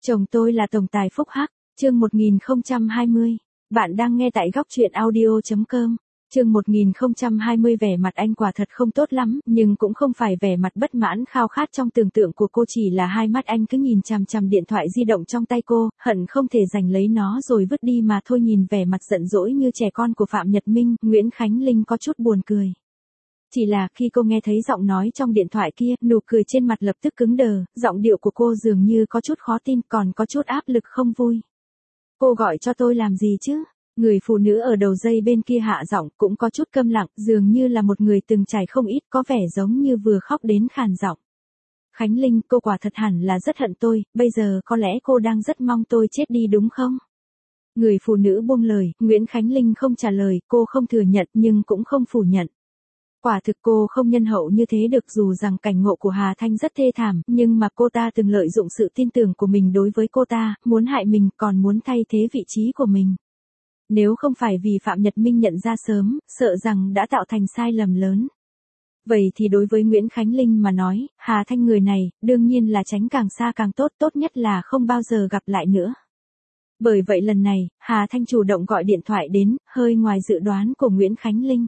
Chồng tôi là tổng tài phúc hắc, chương 1020. Bạn đang nghe tại góc truyện audio.com. Chương 1020 vẻ mặt anh quả thật không tốt lắm, nhưng cũng không phải vẻ mặt bất mãn khao khát trong tưởng tượng của cô, chỉ là hai mắt anh cứ nhìn chằm chằm điện thoại di động trong tay cô, hận không thể giành lấy nó rồi vứt đi mà thôi. Nhìn vẻ mặt giận dỗi như trẻ con của Phạm Nhật Minh, Nguyễn Khánh Linh có chút buồn cười. Chỉ là khi cô nghe thấy giọng nói trong điện thoại kia, nụ cười trên mặt lập tức cứng đờ, giọng điệu của cô dường như có chút khó tin, còn có chút áp lực không vui. Cô gọi cho tôi làm gì chứ? Người phụ nữ ở đầu dây bên kia hạ giọng, cũng có chút câm lặng, dường như là một người từng trải không ít, có vẻ giống như vừa khóc đến khàn giọng. Khánh Linh, cô quả thật hẳn là rất hận tôi, bây giờ có lẽ cô đang rất mong tôi chết đi đúng không? Người phụ nữ buông lời, Nguyễn Khánh Linh không trả lời, cô không thừa nhận nhưng cũng không phủ nhận. Quả thực cô không nhân hậu như thế được, dù rằng cảnh ngộ của Hà Thanh rất thê thảm, nhưng mà cô ta từng lợi dụng sự tin tưởng của mình đối với cô ta, muốn hại mình, còn muốn thay thế vị trí của mình. Nếu không phải vì Phạm Nhật Minh nhận ra sớm, sợ rằng đã tạo thành sai lầm lớn. Vậy thì đối với Nguyễn Khánh Linh mà nói, Hà Thanh người này, đương nhiên là tránh càng xa càng tốt, tốt nhất là không bao giờ gặp lại nữa. Bởi vậy lần này, Hà Thanh chủ động gọi điện thoại đến, hơi ngoài dự đoán của Nguyễn Khánh Linh.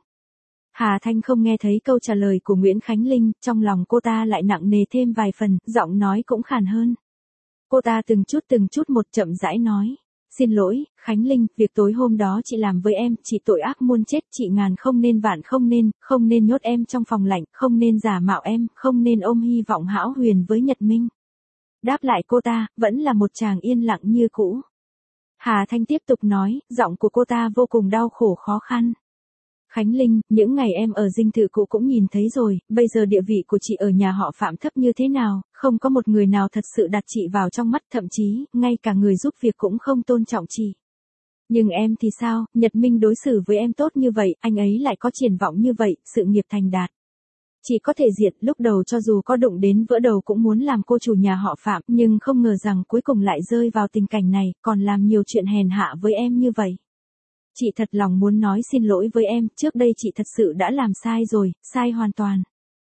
Hà Thanh không nghe thấy câu trả lời của Nguyễn Khánh Linh, trong lòng cô ta lại nặng nề thêm vài phần, giọng nói cũng khàn hơn. Cô ta từng chút một chậm rãi nói. Xin lỗi, Khánh Linh, việc tối hôm đó chị làm với em, chị tội ác muôn chết, chị ngàn không nên vạn không nên nhốt em trong phòng lạnh, không nên giả mạo em, không nên ôm hy vọng hão huyền với Nhật Minh. Đáp lại cô ta, vẫn là một chàng yên lặng như cũ. Hà Thanh tiếp tục nói, giọng của cô ta vô cùng đau khổ khó khăn. Khánh Linh, những ngày em ở dinh thự cũ cũng nhìn thấy rồi, bây giờ địa vị của chị ở nhà họ Phạm thấp như thế nào, không có một người nào thật sự đặt chị vào trong mắt, thậm chí, ngay cả người giúp việc cũng không tôn trọng chị. Nhưng em thì sao, Nhật Minh đối xử với em tốt như vậy, anh ấy lại có triển vọng như vậy, sự nghiệp thành đạt. Chị có thể diệt, lúc đầu cho dù có đụng đến vỡ đầu cũng muốn làm cô chủ nhà họ Phạm, nhưng không ngờ rằng cuối cùng lại rơi vào tình cảnh này, còn làm nhiều chuyện hèn hạ với em như vậy. Chị thật lòng muốn nói xin lỗi với em, trước đây chị thật sự đã làm sai rồi, sai hoàn toàn.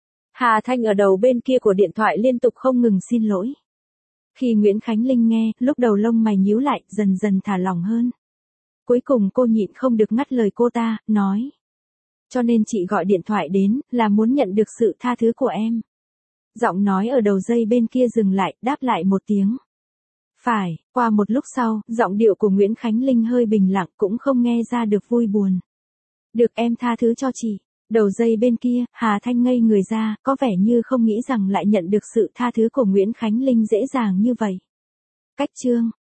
Hà Thanh ở đầu bên kia của điện thoại liên tục không ngừng xin lỗi. Khi Nguyễn Khánh Linh nghe, lúc đầu lông mày nhíu lại, dần dần thả lỏng hơn. Cuối cùng cô nhịn không được ngắt lời cô ta, nói. Cho nên chị gọi điện thoại đến, là muốn nhận được sự tha thứ của em. Giọng nói ở đầu dây bên kia dừng lại, đáp lại một tiếng. Phải, qua một lúc sau, giọng điệu của Nguyễn Khánh Linh hơi bình lặng, cũng không nghe ra được vui buồn. Được em tha thứ cho chị. Đầu dây bên kia, Hà Thanh ngây người ra, có vẻ như không nghĩ rằng lại nhận được sự tha thứ của Nguyễn Khánh Linh dễ dàng như vậy. Cách chương